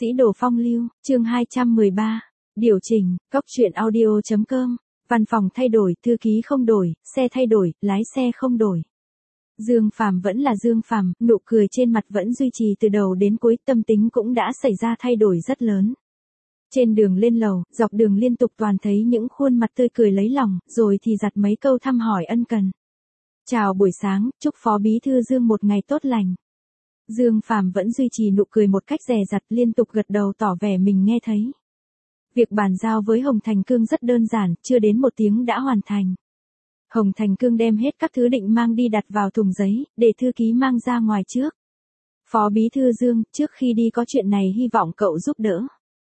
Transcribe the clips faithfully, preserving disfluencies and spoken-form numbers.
Sĩ đồ phong lưu, chương hai trăm mười ba. Điều chỉnh, cốc truyện audio chấm com. Văn phòng thay đổi, thư ký không đổi, xe thay đổi, lái xe không đổi. Dương Phàm vẫn là Dương Phàm, nụ cười trên mặt vẫn duy trì từ đầu đến cuối, tâm tính cũng đã xảy ra thay đổi rất lớn. Trên đường lên lầu, dọc đường liên tục toàn thấy những khuôn mặt tươi cười lấy lòng, rồi thì giặt mấy câu thăm hỏi ân cần. Chào buổi sáng, chúc Phó Bí Thư Dương một ngày tốt lành. Dương Phàm vẫn duy trì nụ cười một cách dè dặt, liên tục gật đầu tỏ vẻ mình nghe thấy. Việc bàn giao với Hồng Thành Cương rất đơn giản, chưa đến một tiếng đã hoàn thành. Hồng Thành Cương đem hết các thứ định mang đi đặt vào thùng giấy, để thư ký mang ra ngoài trước. Phó Bí Thư Dương, trước khi đi có chuyện này hy vọng cậu giúp đỡ.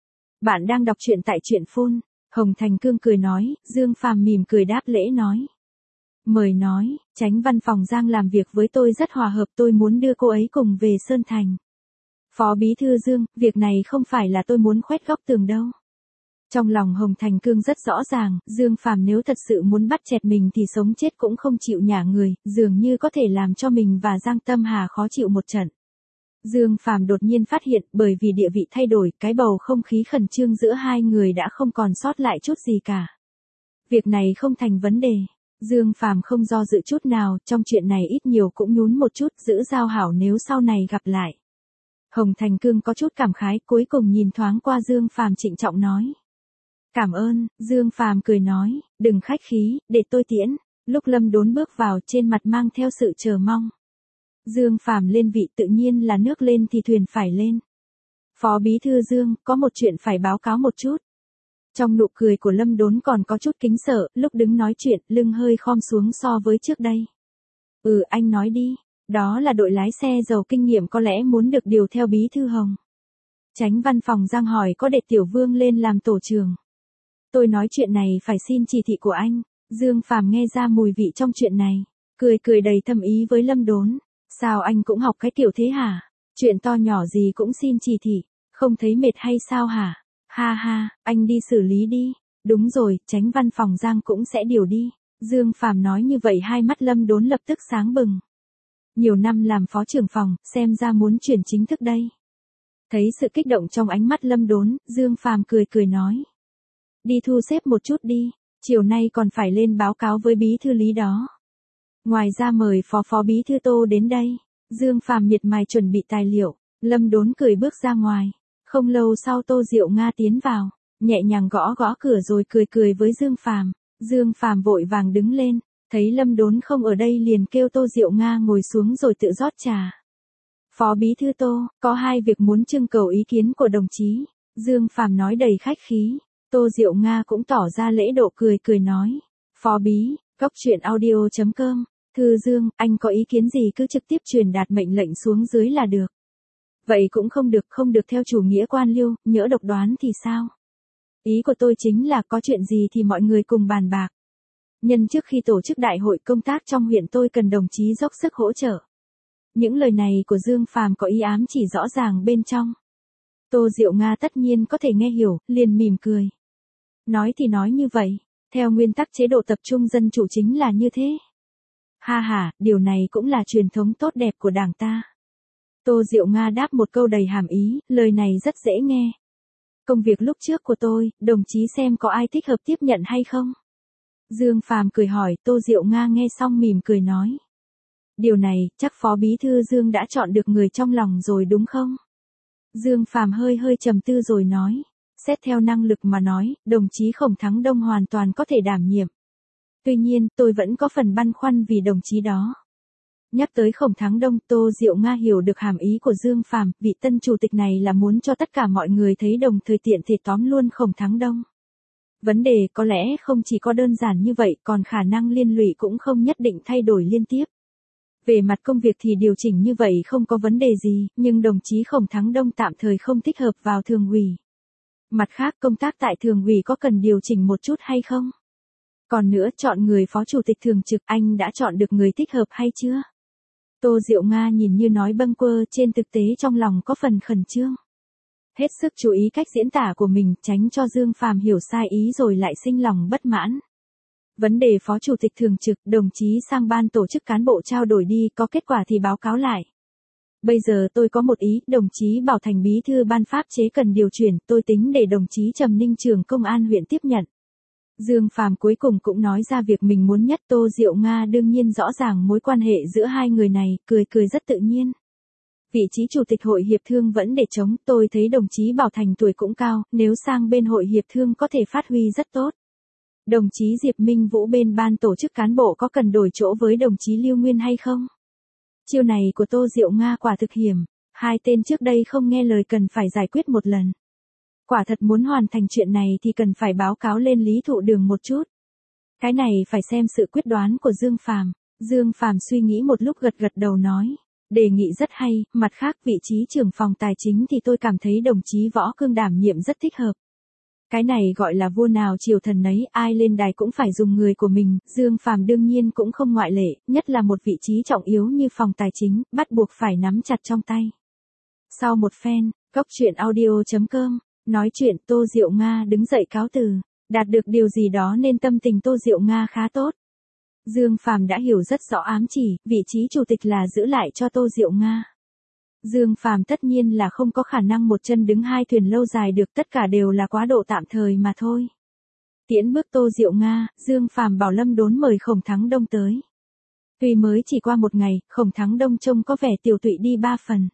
Bạn đang đọc truyện tại truyện phone. Hồng Thành Cương cười nói, Dương Phàm mỉm cười đáp lễ nói. Mời nói, Chánh văn phòng Giang làm việc với tôi rất hòa hợp, tôi muốn đưa cô ấy cùng về Sơn Thành. Phó Bí Thư Dương, việc này không phải là tôi muốn khoét góc tường đâu. Trong lòng Hồng Thành Cương rất rõ ràng, Dương Phàm nếu thật sự muốn bắt chẹt mình thì sống chết cũng không chịu nhả người, dường như có thể làm cho mình và Giang Tâm Hà khó chịu một trận. Dương Phàm đột nhiên phát hiện, bởi vì địa vị thay đổi, cái bầu không khí khẩn trương giữa hai người đã không còn sót lại chút gì cả. Việc này không thành vấn đề. Dương Phàm không do dự chút nào, trong chuyện này ít nhiều cũng nhún một chút, giữ giao hảo nếu sau này gặp lại. Hồng Thành Cương có chút cảm khái, cuối cùng nhìn thoáng qua Dương Phàm trịnh trọng nói. Cảm ơn, Dương Phàm cười nói, đừng khách khí, để tôi tiễn. Lúc Lâm Đốn bước vào, trên mặt mang theo sự chờ mong. Dương Phàm lên vị tự nhiên là nước lên thì thuyền phải lên. Phó Bí Thư Dương, có một chuyện phải báo cáo một chút. Trong nụ cười của Lâm Đốn còn có chút kính sợ, lúc đứng nói chuyện, lưng hơi khom xuống so với trước đây. Ừ, anh nói đi, đó là đội lái xe giàu kinh nghiệm có lẽ muốn được điều theo Bí Thư Hồng. Chánh văn phòng Giang hỏi có để Tiểu Vương lên làm tổ trưởng. Tôi nói chuyện này phải xin chỉ thị của anh. Dương Phàm nghe ra mùi vị trong chuyện này, cười cười đầy thâm ý với Lâm Đốn. Sao anh cũng học cái kiểu thế hả? Chuyện to nhỏ gì cũng xin chỉ thị, không thấy mệt hay sao hả? Ha ha, anh đi xử lý đi. Đúng rồi, Chánh văn phòng Giang cũng sẽ điều đi. Dương Phàm nói như vậy hai mắt Lâm Đốn lập tức sáng bừng. Nhiều năm làm phó trưởng phòng, xem ra muốn chuyển chính thức đây. Thấy sự kích động trong ánh mắt Lâm Đốn, Dương Phàm cười cười nói. Đi thu xếp một chút đi, chiều nay còn phải lên báo cáo với Bí Thư Lý đó. Ngoài ra mời phó phó Bí Thư Tô đến đây. Dương Phàm miệt mài chuẩn bị tài liệu, Lâm Đốn cười bước ra ngoài. Không lâu sau Tô Diệu Nga tiến vào, nhẹ nhàng gõ gõ cửa rồi cười cười với Dương Phàm. Dương Phàm vội vàng đứng lên, thấy Lâm Đốn không ở đây liền kêu Tô Diệu Nga ngồi xuống rồi tự rót trà. Phó Bí Thư Tô, có hai việc muốn trưng cầu ý kiến của đồng chí. Dương Phàm nói đầy khách khí. Tô Diệu Nga cũng tỏ ra lễ độ cười cười nói. Phó Bí, cốc truyện audio chấm com. Thư Dương, anh có ý kiến gì cứ trực tiếp truyền đạt mệnh lệnh xuống dưới là được. Vậy cũng không được, không được theo chủ nghĩa quan liêu, nhỡ độc đoán thì sao? Ý của tôi chính là có chuyện gì thì mọi người cùng bàn bạc. Nhân trước khi tổ chức đại hội công tác trong huyện tôi cần đồng chí dốc sức hỗ trợ. Những lời này của Dương Phàm có ý ám chỉ rõ ràng bên trong. Tô Diệu Nga tất nhiên có thể nghe hiểu, liền mỉm cười. Nói thì nói như vậy, theo nguyên tắc chế độ tập trung dân chủ chính là như thế. Ha ha, điều này cũng là truyền thống tốt đẹp của đảng ta. Tô Diệu Nga đáp một câu đầy hàm ý, lời này rất dễ nghe. Công việc lúc trước của tôi, đồng chí xem có ai thích hợp tiếp nhận hay không? Dương Phàm cười hỏi, Tô Diệu Nga nghe xong mỉm cười nói. Điều này, chắc Phó Bí Thư Dương đã chọn được người trong lòng rồi đúng không? Dương Phàm hơi hơi trầm tư rồi nói. Xét theo năng lực mà nói, đồng chí Khổng Thắng Đông hoàn toàn có thể đảm nhiệm. Tuy nhiên, tôi vẫn có phần băn khoăn vì đồng chí đó. Nhắc tới Khổng Thắng Đông, Tô Diệu Nga hiểu được hàm ý của Dương Phàm, vị tân chủ tịch này là muốn cho tất cả mọi người thấy đồng thời tiện thể tóm luôn Khổng Thắng Đông. Vấn đề có lẽ không chỉ có đơn giản như vậy, còn khả năng liên lụy cũng không nhất định thay đổi liên tiếp. Về mặt công việc thì điều chỉnh như vậy không có vấn đề gì, nhưng đồng chí Khổng Thắng Đông tạm thời không thích hợp vào thường ủy. Mặt khác, công tác tại thường ủy có cần điều chỉnh một chút hay không? Còn nữa, chọn người phó chủ tịch thường trực, anh đã chọn được người thích hợp hay chưa? Tô Diệu Nga nhìn như nói bâng quơ, trên thực tế trong lòng có phần khẩn trương. Hết sức chú ý cách diễn tả của mình, tránh cho Dương Phàm hiểu sai ý rồi lại sinh lòng bất mãn. Vấn đề phó chủ tịch thường trực, đồng chí sang ban tổ chức cán bộ trao đổi đi, có kết quả thì báo cáo lại. Bây giờ tôi có một ý, đồng chí Bảo Thành bí thư ban pháp chế cần điều chuyển, tôi tính để đồng chí Trầm Ninh trưởng công an huyện tiếp nhận. Dương Phàm cuối cùng cũng nói ra việc mình muốn nhất. Tô Diệu Nga đương nhiên rõ ràng mối quan hệ giữa hai người này, cười cười rất tự nhiên. Vị trí chủ tịch hội hiệp thương vẫn để trống, tôi thấy đồng chí Bảo Thành tuổi cũng cao, nếu sang bên hội hiệp thương có thể phát huy rất tốt. Đồng chí Diệp Minh Vũ bên ban tổ chức cán bộ có cần đổi chỗ với đồng chí Lưu Nguyên hay không? Chiêu này của Tô Diệu Nga quả thực hiểm, hai tên trước đây không nghe lời cần phải giải quyết một lần. Quả thật muốn hoàn thành chuyện này thì cần phải báo cáo lên Lý Thụ Đường một chút. Cái này phải xem sự quyết đoán của Dương Phàm. Dương Phàm suy nghĩ một lúc gật gật đầu nói, đề nghị rất hay, mặt khác vị trí trưởng phòng tài chính thì tôi cảm thấy đồng chí Võ Cương đảm nhiệm rất thích hợp. Cái này gọi là vua nào triều thần nấy, ai lên đài cũng phải dùng người của mình, Dương Phàm đương nhiên cũng không ngoại lệ, nhất là một vị trí trọng yếu như phòng tài chính, bắt buộc phải nắm chặt trong tay. Sau một phen, góc truyện audio chấm com, nói chuyện Tô Diệu Nga đứng dậy cáo từ, đạt được điều gì đó nên tâm tình Tô Diệu Nga khá tốt. Dương Phàm đã hiểu rất rõ ám chỉ, vị trí chủ tịch là giữ lại cho Tô Diệu Nga. Dương Phàm tất nhiên là không có khả năng một chân đứng hai thuyền lâu dài được, tất cả đều là quá độ tạm thời mà thôi. Tiễn bước Tô Diệu Nga, Dương Phàm bảo Lâm Đốn mời Khổng Thắng Đông tới. Tuy mới chỉ qua một ngày, Khổng Thắng Đông trông có vẻ tiều tụy đi ba phần.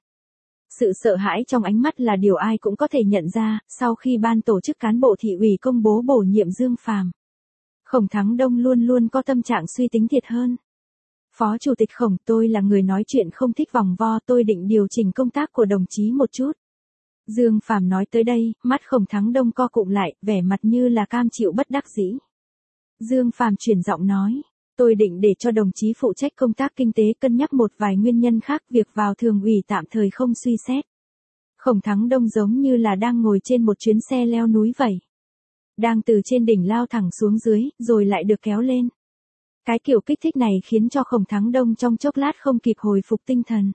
Sự sợ hãi trong ánh mắt là điều ai cũng có thể nhận ra, sau khi ban tổ chức cán bộ thị ủy công bố bổ nhiệm Dương Phàm. Khổng Thắng Đông luôn luôn có tâm trạng suy tính thiệt hơn. Phó Chủ tịch Khổng, tôi là người nói chuyện không thích vòng vo, tôi định điều chỉnh công tác của đồng chí một chút. Dương Phàm nói tới đây, mắt Khổng Thắng Đông co cụm lại, vẻ mặt như là cam chịu bất đắc dĩ. Dương Phàm chuyển giọng nói, tôi định để cho đồng chí phụ trách công tác kinh tế, cân nhắc một vài nguyên nhân khác, việc vào thường ủy tạm thời không suy xét. Khổng Thắng Đông giống như là đang ngồi trên một chuyến xe leo núi vậy. Đang từ trên đỉnh lao thẳng xuống dưới, rồi lại được kéo lên. Cái kiểu kích thích này khiến cho Khổng Thắng Đông trong chốc lát không kịp hồi phục tinh thần.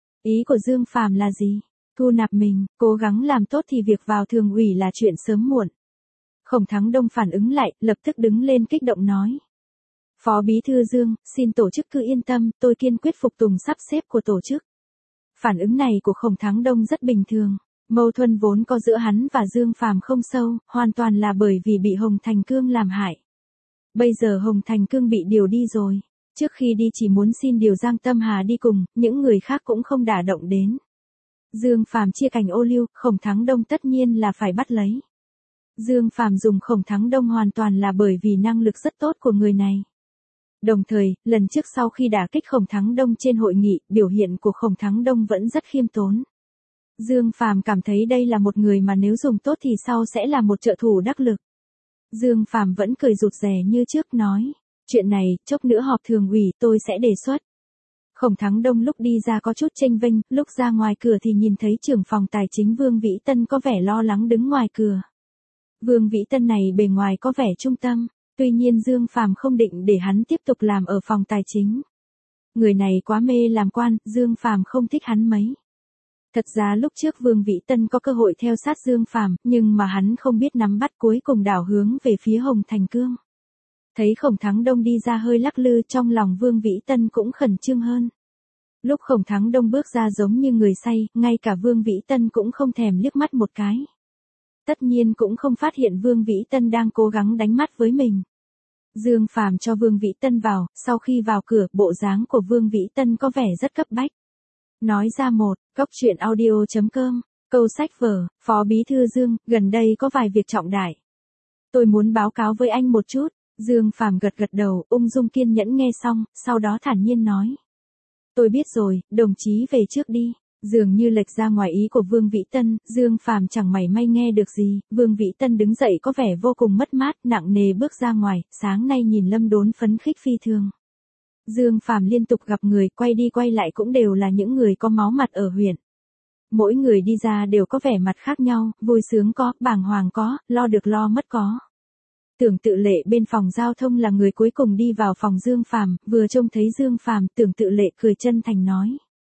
Ý của Dương Phàm là gì? Thu nạp mình, cố gắng làm tốt thì việc vào thường ủy là chuyện sớm muộn. Khổng Thắng Đông phản ứng lại, lập tức đứng lên kích động nói. Phó Bí thư Dương, xin tổ chức cứ yên tâm, tôi kiên quyết phục tùng sắp xếp của tổ chức. Phản ứng này của Khổng Thắng Đông rất bình thường. Mâu thuẫn vốn có giữa hắn và Dương Phàm không sâu, hoàn toàn là bởi vì bị Hồng Thành Cương làm hại. Bây giờ Hồng Thành Cương bị điều đi rồi. Trước khi đi chỉ muốn xin điều Giang Tâm Hà đi cùng, những người khác cũng không đả động đến. Dương Phàm chia cành ô liu, Khổng Thắng Đông tất nhiên là phải bắt lấy. Dương Phàm dùng Khổng Thắng Đông hoàn toàn là bởi vì năng lực rất tốt của người này. Đồng thời, lần trước sau khi đả kích Khổng Thắng Đông trên hội nghị, biểu hiện của Khổng Thắng Đông vẫn rất khiêm tốn. Dương Phàm cảm thấy đây là một người mà nếu dùng tốt thì sau sẽ là một trợ thủ đắc lực. Dương Phàm vẫn cười rụt rè như trước nói, chuyện này, chốc nữa họp thường ủy tôi sẽ đề xuất. Khổng Thắng Đông lúc đi ra có chút chênh vênh, lúc ra ngoài cửa thì nhìn thấy trưởng phòng tài chính Vương Vĩ Tân có vẻ lo lắng đứng ngoài cửa. Vương Vĩ Tân này bề ngoài có vẻ trung tâm, tuy nhiên Dương Phàm không định để hắn tiếp tục làm ở phòng tài chính. Người này quá mê làm quan, Dương Phàm không thích hắn mấy. Thật ra lúc trước Vương Vĩ Tân có cơ hội theo sát Dương Phàm, nhưng mà hắn không biết nắm bắt, cuối cùng đảo hướng về phía Hồng Thành Cương. Thấy Khổng Thắng Đông đi ra hơi lắc lư, trong lòng Vương Vĩ Tân cũng khẩn trương hơn. Lúc Khổng Thắng Đông bước ra giống như người say, ngay cả Vương Vĩ Tân cũng không thèm liếc mắt một cái. Tất nhiên cũng không phát hiện Vương Vĩ Tân đang cố gắng đánh mắt với mình. Dương Phàm cho Vương Vĩ Tân vào, sau khi vào cửa, bộ dáng của Vương Vĩ Tân có vẻ rất cấp bách. Nói ra một, góc truyện audio chấm com, câu sách vở, Phó Bí thư Dương, gần đây có vài việc trọng đại. Tôi muốn báo cáo với anh một chút. Dương Phàm gật gật đầu, ung dung kiên nhẫn nghe xong, sau đó thản nhiên nói. Tôi biết rồi, đồng chí về trước đi. Dường như lệch ra ngoài ý của Vương Vĩ Tân, Dương Phàm chẳng mảy may nghe được gì, Vương Vĩ Tân đứng dậy có vẻ vô cùng mất mát, nặng nề bước ra ngoài, sáng nay nhìn Lâm Đốn phấn khích phi thường. Dương Phàm liên tục gặp người, quay đi quay lại cũng đều là những người có máu mặt ở huyện. Mỗi người đi ra đều có vẻ mặt khác nhau, vui sướng có, bàng hoàng có, lo được lo mất có. Tưởng Tự Lệ bên phòng giao thông là người cuối cùng đi vào phòng Dương Phàm, vừa trông thấy Dương Phàm, Tưởng Tự Lệ cười chân thành nói.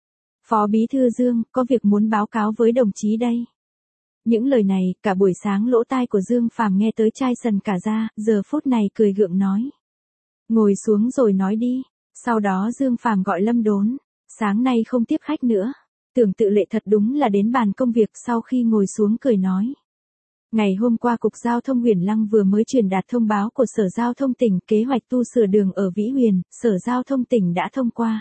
Phó Bí thư Dương, có việc muốn báo cáo với đồng chí đây. Những lời này, cả buổi sáng lỗ tai của Dương Phàm nghe tới chai sần cả da, giờ phút này cười gượng nói. Ngồi xuống rồi nói đi. Sau đó Dương Phàm gọi Lâm Đốn. Sáng nay không tiếp khách nữa. Tưởng Tự Lệ thật đúng là đến bàn công việc, sau khi ngồi xuống cười nói. Ngày hôm qua Cục Giao thông Huyền Lăng vừa mới truyền đạt thông báo của Sở Giao thông tỉnh kế hoạch tu sửa đường ở Vĩ Huyền, Sở Giao thông tỉnh đã thông qua.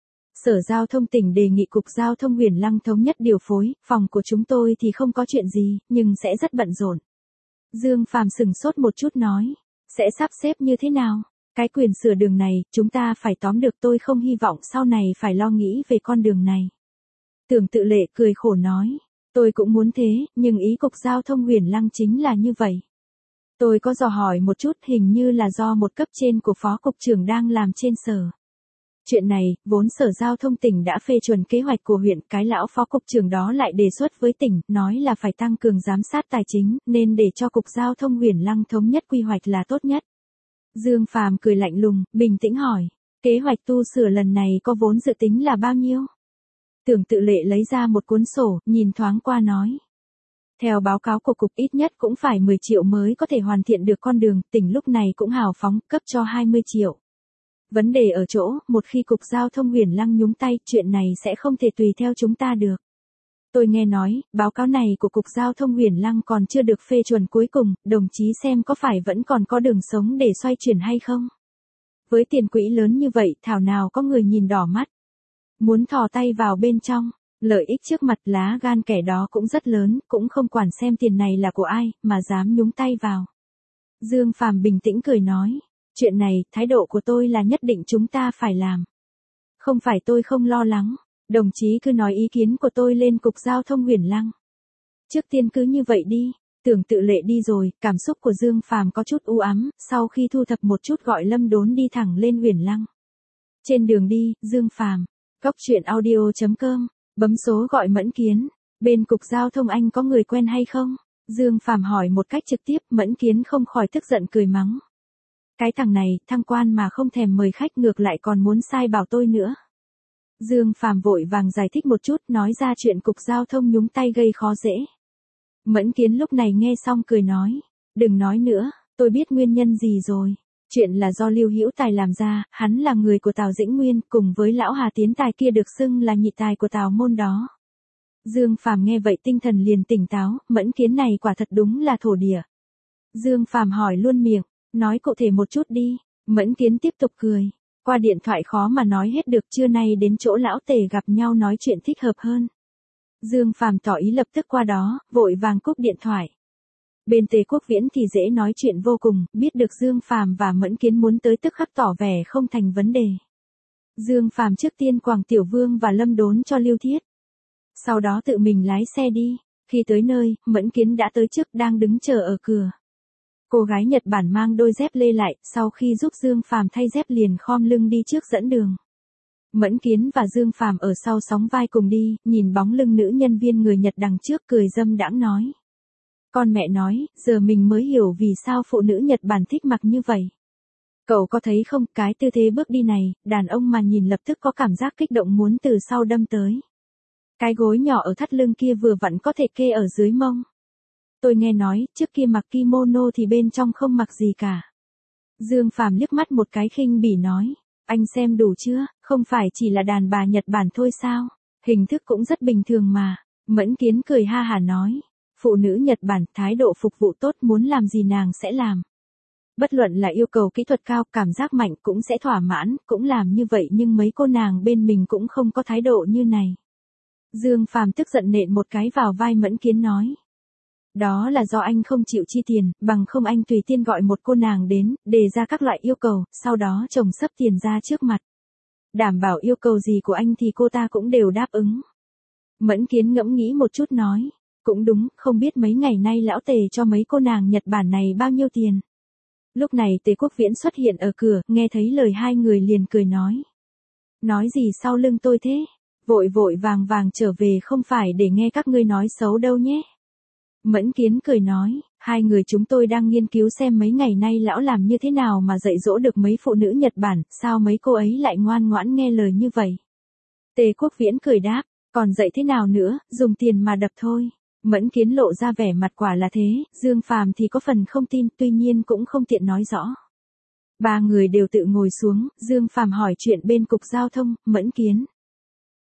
Sở Giao thông tỉnh đề nghị Cục Giao thông Huyền Lăng thống nhất điều phối, phòng của chúng tôi thì không có chuyện gì, nhưng sẽ rất bận rộn. Dương Phàm sừng sốt một chút nói, sẽ sắp xếp như thế nào? Cái quyền sửa đường này, chúng ta phải tóm được, tôi không hy vọng sau này phải lo nghĩ về con đường này. Tưởng Tự Lệ cười khổ nói, tôi cũng muốn thế, nhưng ý Cục Giao thông Huyền Lăng chính là như vậy. Tôi có dò hỏi một chút, hình như là do một cấp trên của Phó Cục trưởng đang làm trên sở. Chuyện này, vốn Sở Giao thông tỉnh đã phê chuẩn kế hoạch của huyện, cái lão Phó Cục trưởng đó lại đề xuất với tỉnh, nói là phải tăng cường giám sát tài chính, nên để cho Cục Giao thông Huyền Lăng thống nhất quy hoạch là tốt nhất. Dương Phàm cười lạnh lùng, bình tĩnh hỏi, kế hoạch tu sửa lần này có vốn dự tính là bao nhiêu? Tưởng Tự Lệ lấy ra một cuốn sổ, nhìn thoáng qua nói. Theo báo cáo của cục ít nhất cũng phải mười triệu mới có thể hoàn thiện được con đường, tỉnh lúc này cũng hào phóng, cấp cho hai mươi triệu. Vấn đề ở chỗ, một khi Cục Giao thông Huyền Lăng nhúng tay, chuyện này sẽ không thể tùy theo chúng ta được. Tôi nghe nói, báo cáo này của Cục Giao thông Huyền Lăng còn chưa được phê chuẩn cuối cùng, đồng chí xem có phải vẫn còn có đường sống để xoay chuyển hay không? Với tiền quỹ lớn như vậy, thảo nào có người nhìn đỏ mắt. Muốn thò tay vào bên trong, lợi ích trước mặt lá gan kẻ đó cũng rất lớn, cũng không quản xem tiền này là của ai, mà dám nhúng tay vào. Dương Phàm bình tĩnh cười nói, chuyện này, thái độ của tôi là nhất định chúng ta phải làm. Không phải tôi không lo lắng, đồng chí cứ nói ý kiến của tôi lên Cục Giao thông Huyền Lăng. Trước tiên cứ như vậy đi. Tưởng Tự Lệ đi rồi, cảm xúc của Dương Phàm có chút u ám, sau khi thu thập một chút gọi Lâm Đốn đi thẳng lên Huyền Lăng. Trên đường đi, Dương Phàm, Cóc truyện audio chấm com, bấm số gọi Mẫn Kiến, bên Cục Giao thông anh có người quen hay không? Dương Phàm hỏi một cách trực tiếp, Mẫn Kiến không khỏi tức giận cười mắng. Cái thằng này, thăng quan mà không thèm mời khách ngược lại còn muốn sai bảo tôi nữa. Dương Phàm vội vàng giải thích một chút, nói ra chuyện Cục Giao thông nhúng tay gây khó dễ. Mẫn Kiến lúc này nghe xong cười nói, đừng nói nữa, tôi biết nguyên nhân gì rồi. Chuyện là do Lưu Hữu Tài làm ra, hắn là người của Tào Dĩnh Nguyên, cùng với lão Hà Tiến Tài kia được xưng là nhị tài của Tào môn đó. Dương Phàm nghe vậy tinh thần liền tỉnh táo, Mẫn Kiến này quả thật đúng là thổ địa. Dương Phàm hỏi luôn miệng, nói cụ thể một chút đi. Mẫn Kiến tiếp tục cười, qua điện thoại khó mà nói hết được, trưa nay đến chỗ lão Tề gặp nhau nói chuyện thích hợp hơn. Dương Phàm tỏ ý lập tức qua đó, vội vàng cúp điện thoại. Bên Tề Quốc Viễn thì dễ nói chuyện vô cùng, biết được Dương Phàm và Mẫn Kiến muốn tới tức khắc tỏ vẻ không thành vấn đề. Dương Phàm trước tiên quàng Tiểu Vương và Lâm Đốn cho Lưu Thiết. Sau đó tự mình lái xe đi, khi tới nơi, Mẫn Kiến đã tới trước đang đứng chờ ở cửa. Cô gái Nhật Bản mang đôi dép lê lại, sau khi giúp Dương Phàm thay dép liền khom lưng đi trước dẫn đường. Mẫn Kiến và Dương Phàm ở sau sóng vai cùng đi, nhìn bóng lưng nữ nhân viên người Nhật đằng trước cười dâm đãng nói. Con mẹ nói, giờ mình mới hiểu vì sao phụ nữ Nhật Bản thích mặc như vậy. Cậu có thấy không, cái tư thế bước đi này, đàn ông mà nhìn lập tức có cảm giác kích động muốn từ sau đâm tới. Cái gối nhỏ ở thắt lưng kia vừa vặn có thể kê ở dưới mông. Tôi nghe nói, trước kia mặc kimono thì bên trong không mặc gì cả. Dương Phàm liếc mắt một cái khinh bỉ nói, anh xem đủ chưa, không phải chỉ là đàn bà Nhật Bản thôi sao, hình thức cũng rất bình thường mà. Mẫn Kiến cười ha hả nói, phụ nữ Nhật Bản thái độ phục vụ tốt, muốn làm gì nàng sẽ làm. Bất luận là yêu cầu kỹ thuật cao, cảm giác mạnh cũng sẽ thỏa mãn, cũng làm như vậy, nhưng mấy cô nàng bên mình cũng không có thái độ như này. Dương Phàm tức giận nện một cái vào vai Mẫn Kiến nói. Đó là do anh không chịu chi tiền, bằng không anh tùy tiên gọi một cô nàng đến, đề ra các loại yêu cầu, sau đó chồng sấp tiền ra trước mặt. Đảm bảo yêu cầu gì của anh thì cô ta cũng đều đáp ứng. Mẫn Kiến ngẫm nghĩ một chút nói, cũng đúng, không biết mấy ngày nay lão Tề cho mấy cô nàng Nhật Bản này bao nhiêu tiền. Lúc này Tề Quốc Viễn xuất hiện ở cửa, nghe thấy lời hai người liền cười nói. Nói gì sau lưng tôi thế? Vội vội vàng vàng trở về không phải để nghe các ngươi nói xấu đâu nhé. Mẫn Kiến cười nói, hai người chúng tôi đang nghiên cứu xem mấy ngày nay lão làm như thế nào mà dạy dỗ được mấy phụ nữ Nhật Bản, sao mấy cô ấy lại ngoan ngoãn nghe lời như vậy. Tề Quốc Viễn cười đáp, còn dạy thế nào nữa, dùng tiền mà đập thôi. Mẫn Kiến lộ ra vẻ mặt quả là thế, Dương Phàm thì có phần không tin, tuy nhiên cũng không tiện nói rõ. Ba người đều tự ngồi xuống, Dương Phàm hỏi chuyện bên Cục Giao thông, Mẫn Kiến.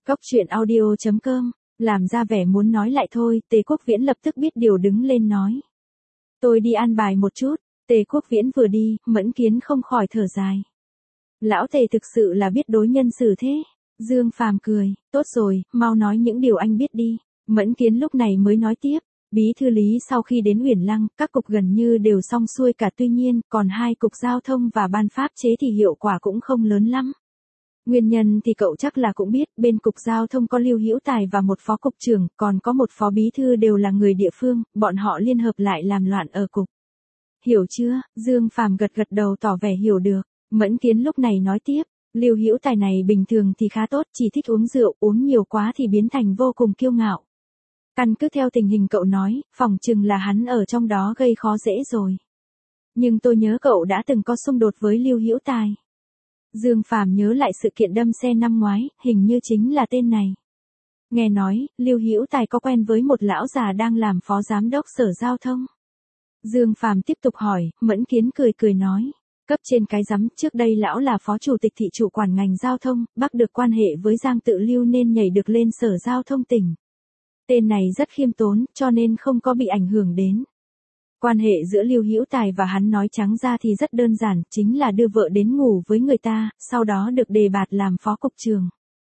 Cóc truyện audio chấm com, làm ra vẻ muốn nói lại thôi, Tề Quốc Viễn lập tức biết điều đứng lên nói. Tôi đi an bài một chút, Tề Quốc Viễn vừa đi, Mẫn Kiến không khỏi thở dài. Lão Tề thực sự là biết đối nhân xử thế. Dương Phàm cười, tốt rồi, mau nói những điều anh biết đi. Mẫn Kiến lúc này mới nói tiếp. Bí thư Lý sau khi đến Uyển Lăng, các cục gần như đều xong xuôi cả, tuy nhiên, còn hai cục giao thông và ban pháp chế thì hiệu quả cũng không lớn lắm. Nguyên nhân thì cậu chắc là cũng biết, bên cục giao thông có Lưu Hữu Tài và một phó cục trưởng, còn có một phó bí thư đều là người địa phương, bọn họ liên hợp lại làm loạn ở cục. Hiểu chưa? Dương Phàm gật gật đầu tỏ vẻ hiểu được. Mẫn Kiến lúc này nói tiếp, Lưu Hữu Tài này bình thường thì khá tốt, chỉ thích uống rượu, uống nhiều quá thì biến thành vô cùng kiêu ngạo. Căn cứ theo tình hình cậu nói, phỏng chừng là hắn ở trong đó gây khó dễ rồi. Nhưng tôi nhớ cậu đã từng có xung đột với Lưu Hữu Tài. Dương Phàm nhớ lại sự kiện đâm xe năm ngoái, hình như chính là tên này. Nghe nói, Lưu Hữu Tài có quen với một lão già đang làm phó giám đốc sở giao thông. Dương Phàm tiếp tục hỏi, Mẫn Kiến cười cười nói. Cấp trên cái rắm, trước đây lão là phó chủ tịch thị chủ quản ngành giao thông, bác được quan hệ với Giang Tự Lưu nên nhảy được lên sở giao thông tỉnh. Tên này rất khiêm tốn, cho nên không có bị ảnh hưởng đến. Quan hệ giữa Lưu Hữu Tài và hắn nói trắng ra thì rất đơn giản, chính là đưa vợ đến ngủ với người ta, sau đó được đề bạt làm phó cục trưởng.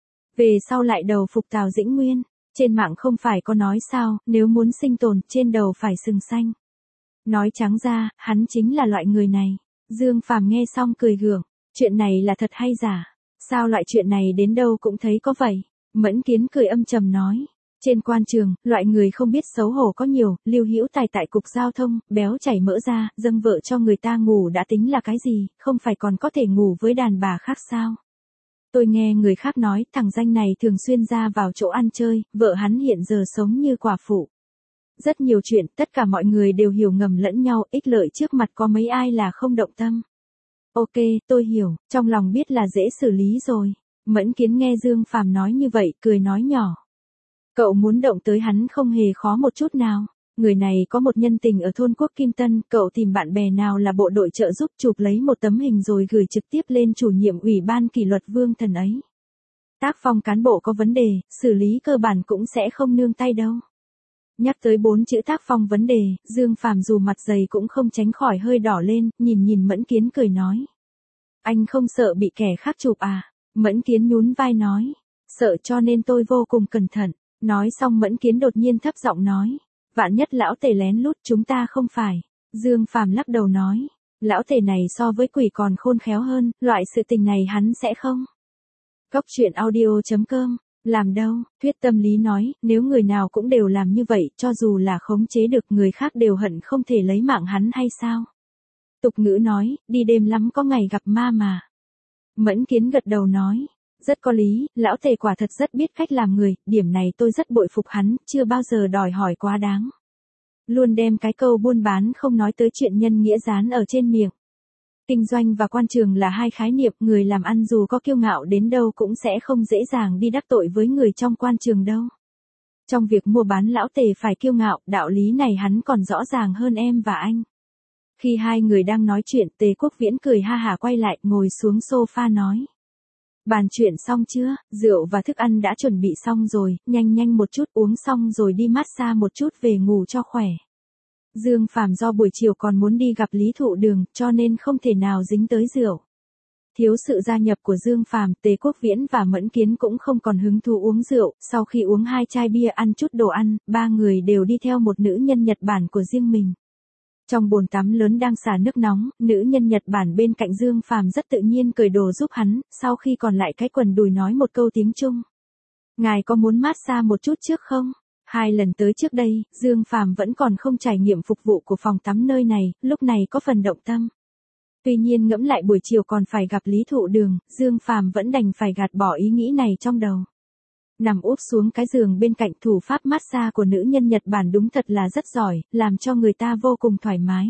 Về sau lại đầu phục Tào Dĩnh Nguyên, trên mạng không phải có nói sao, nếu muốn sinh tồn, trên đầu phải sừng xanh. Nói trắng ra, hắn chính là loại người này. Dương Phàm nghe xong cười gượng, chuyện này là thật hay giả? Sao loại chuyện này đến đâu cũng thấy có vậy? Mẫn Kiến cười âm trầm nói. Trên quan trường, loại người không biết xấu hổ có nhiều, Lưu Hữu Tài tại cục giao thông, béo chảy mỡ ra, dâng vợ cho người ta ngủ đã tính là cái gì, không phải còn có thể ngủ với đàn bà khác sao? Tôi nghe người khác nói, thằng danh này thường xuyên ra vào chỗ ăn chơi, vợ hắn hiện giờ sống như quả phụ. Rất nhiều chuyện, tất cả mọi người đều hiểu ngầm lẫn nhau, ích lợi trước mặt có mấy ai là không động tâm. Ok, tôi hiểu, trong lòng biết là dễ xử lý rồi. Mẫn Kiến nghe Dương Phàm nói như vậy, cười nói nhỏ. Cậu muốn động tới hắn không hề khó một chút nào. Người này có một nhân tình ở thôn Quốc Kim Tân, cậu tìm bạn bè nào là bộ đội trợ giúp chụp lấy một tấm hình rồi gửi trực tiếp lên chủ nhiệm ủy ban kỷ luật Vương Thần ấy. Tác phong cán bộ có vấn đề, xử lý cơ bản cũng sẽ không nương tay đâu. Nhắc tới bốn chữ tác phong vấn đề, Dương Phàm dù mặt dày cũng không tránh khỏi hơi đỏ lên, nhìn nhìn Mẫn Kiến cười nói. Anh không sợ bị kẻ khác chụp à? Mẫn Kiến nhún vai nói. Sợ cho nên tôi vô cùng cẩn thận. Nói xong Mẫn Kiến đột nhiên thấp giọng nói. Vạn nhất lão Tề lén lút chúng ta không phải. Dương Phàm lắc đầu nói. Lão Tề này so với quỷ còn khôn khéo hơn, loại sự tình này hắn sẽ không. Cóc truyện audio chấm com. Làm đâu, Thuyết Tâm Lý nói, nếu người nào cũng đều làm như vậy, cho dù là khống chế được người khác đều hận không thể lấy mạng hắn hay sao? Tục ngữ nói, đi đêm lắm có ngày gặp ma mà. Mẫn Kiến gật đầu nói, rất có lý, lão Tề quả thật rất biết cách làm người, điểm này tôi rất bội phục hắn, chưa bao giờ đòi hỏi quá đáng. Luôn đem cái câu buôn bán không nói tới chuyện nhân nghĩa dán ở trên miệng. Kinh doanh và quan trường là hai khái niệm, người làm ăn dù có kiêu ngạo đến đâu cũng sẽ không dễ dàng đi đắc tội với người trong quan trường đâu. Trong việc mua bán lão Tề phải kiêu ngạo, đạo lý này hắn còn rõ ràng hơn em và anh. Khi hai người đang nói chuyện, Tề Quốc Viễn cười ha hả quay lại, ngồi xuống sofa nói. Bàn chuyện xong chưa, rượu và thức ăn đã chuẩn bị xong rồi, nhanh nhanh một chút uống xong rồi đi massage một chút về ngủ cho khỏe. Dương Phàm do buổi chiều còn muốn đi gặp Lý Thụ Đường, cho nên không thể nào dính tới rượu. Thiếu sự gia nhập của Dương Phàm, Tề Quốc Viễn và Mẫn Kiến cũng không còn hứng thú uống rượu, sau khi uống hai chai bia ăn chút đồ ăn, ba người đều đi theo một nữ nhân Nhật Bản của riêng mình. Trong bồn tắm lớn đang xả nước nóng, nữ nhân Nhật Bản bên cạnh Dương Phàm rất tự nhiên cởi đồ giúp hắn, sau khi còn lại cái quần đùi nói một câu tiếng Trung. Ngài có muốn massage một chút trước không? Hai lần tới trước đây, Dương Phàm vẫn còn không trải nghiệm phục vụ của phòng tắm nơi này, lúc này có phần động tâm. Tuy nhiên ngẫm lại buổi chiều còn phải gặp Lý Thụ Đường, Dương Phàm vẫn đành phải gạt bỏ ý nghĩ này trong đầu. Nằm úp xuống cái giường bên cạnh, thủ pháp massage của nữ nhân Nhật Bản đúng thật là rất giỏi, làm cho người ta vô cùng thoải mái.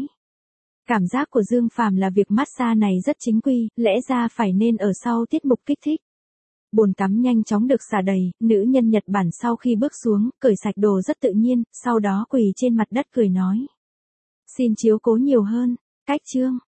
Cảm giác của Dương Phàm là việc massage này rất chính quy, lẽ ra phải nên ở sau tiết mục kích thích. Bồn tắm nhanh chóng được xả đầy, nữ nhân Nhật Bản sau khi bước xuống, cởi sạch đồ rất tự nhiên, sau đó quỳ trên mặt đất cười nói. Xin chiếu cố nhiều hơn, cách chương.